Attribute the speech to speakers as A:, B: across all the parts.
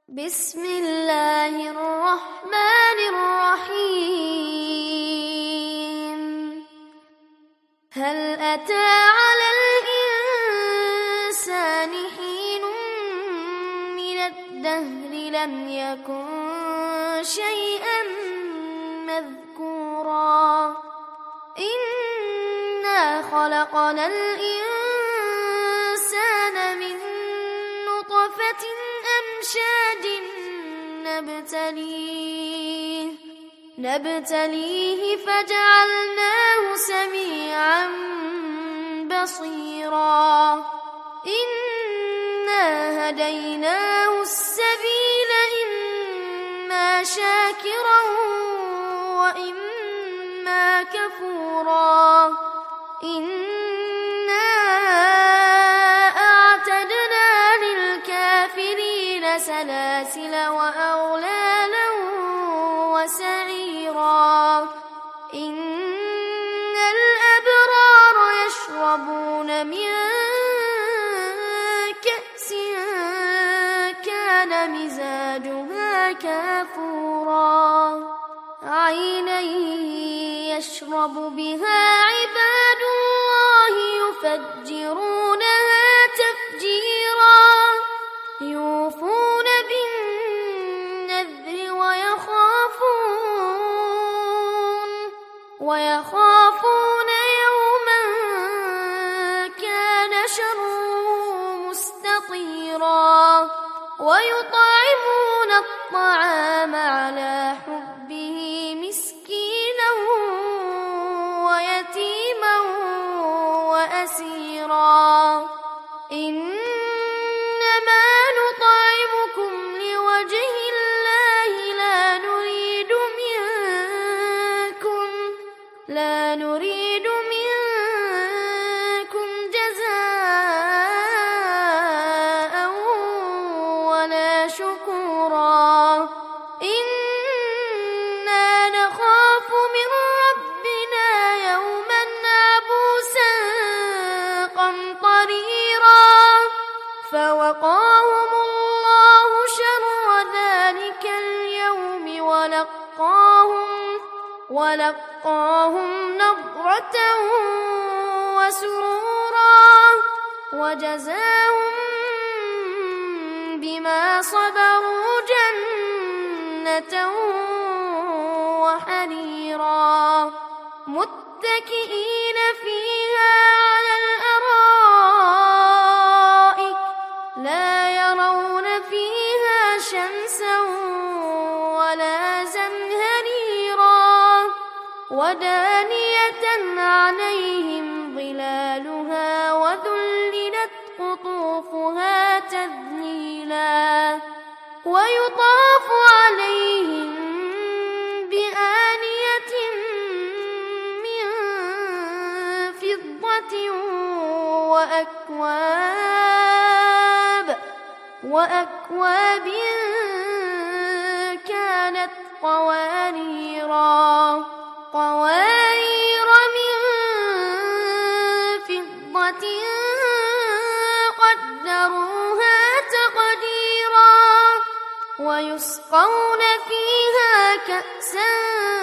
A: بسم الله الرحمن الرحيم. هل أتى على الإنسان حين من الدهر لم يكن شيئا مذكورا إنا خلقنا الإنسان من نطفة أمشاج نبتليه فجعلناه سميعا بصيرا إنا هديناه السبيل إما شاكرا وإما كفورا إنا أعتدنا للكافرين سلاسل وأغلالا وسعيرا إن الأبرار يشربون من كأس كان مزاجها كافورا عينا يشرب بها عباد الله يفجرونها تفجيرا يوفون بالنذر ويخافون يوما كان شره مستطيرا ويطعمون الطعام على حبه مسكينا ويتيما وأسيرا إنما نطعمكم لوجه الله لا نريد منكم جزاء ولا شكورا إنا نخاف من ربنا يوما عبوسا قمطريرا فوقاهم الله شر ذلك اليوم ولقاهم نضرة وسرورا وجزاهم بما صبروا جنة وحريرا متكئين فيها على الأرائك لا يرون فيها شمسا ولا زمهريرا ودانية عليهم ظلالها وذللت قطوفها تذليلا ويطاف عليهم بآنية من فضة وأكواب كانت قوارير من فضة قدروها تقديرا ويسقون فيها كأسا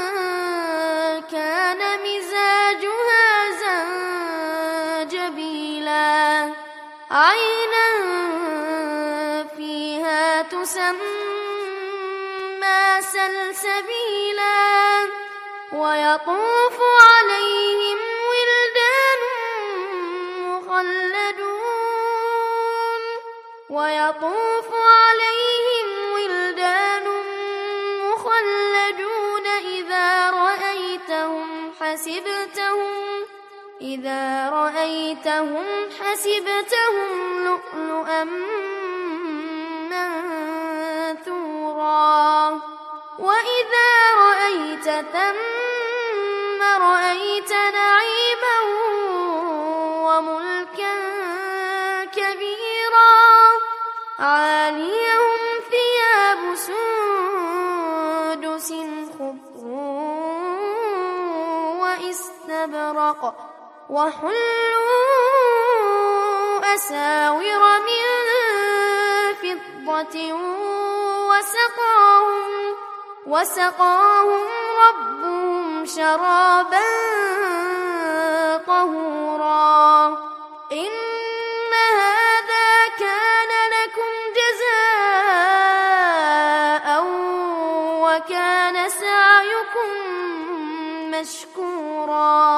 A: كان مزاجها زنجبيلا عينا فيها تسمى سلسبيلا ويطوف عليهم ولدان مخلدون إذا رأيتهم حسبتهم لؤلؤا منثورا وإذا رأيت ثم رأيت نعيما وملكا كبيرا عاليهم ثياب سندس خضر واستبرق وحلوا أساور من فضة وسقاهم ربهم شرابا طهورا إن هذا كان لكم جزاء وكان سعيكم مشكورا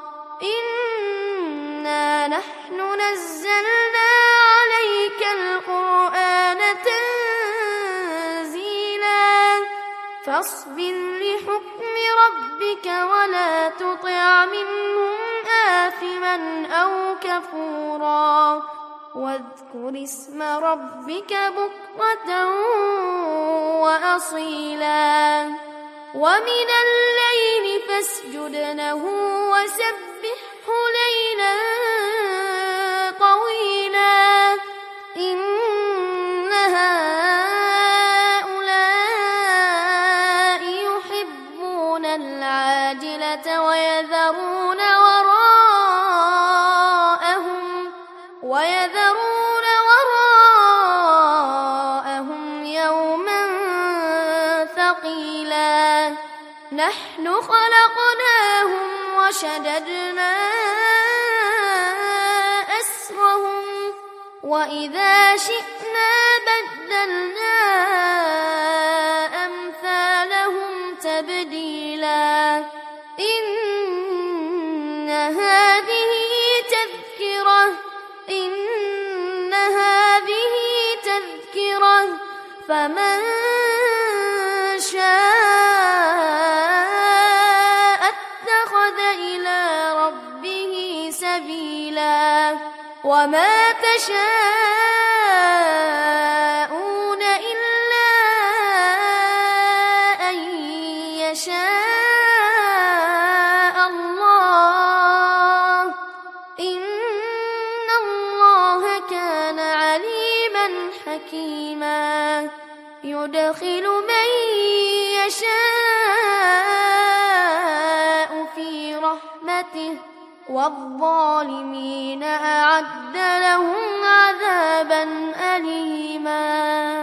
A: إنا نحن نزلنا عليك القرآن تنزيلا فاصبر لحكم ربك ولا تطع منهم آثما أو كفورا واذكر اسم ربك بكرة وأصيلا ومن الليل فاسجد له وسبحه ليلا طويلا إن هؤلاء يحبون العاجلة ويذرون وراءهم يوما ثقيلا نحن خلقناهم وشددنا أسرهم وإذا شئنا بدلنا أمثالهم تبديلا إن هذه تذكرة فمن شاء اتخذ إلى ربه سبيلا وما تشاءون إلا أن يشاء الله إن الله كان عليما حكيما يدخل من يشاء في رحمته والظالمين أعد لهم عذابا أليما.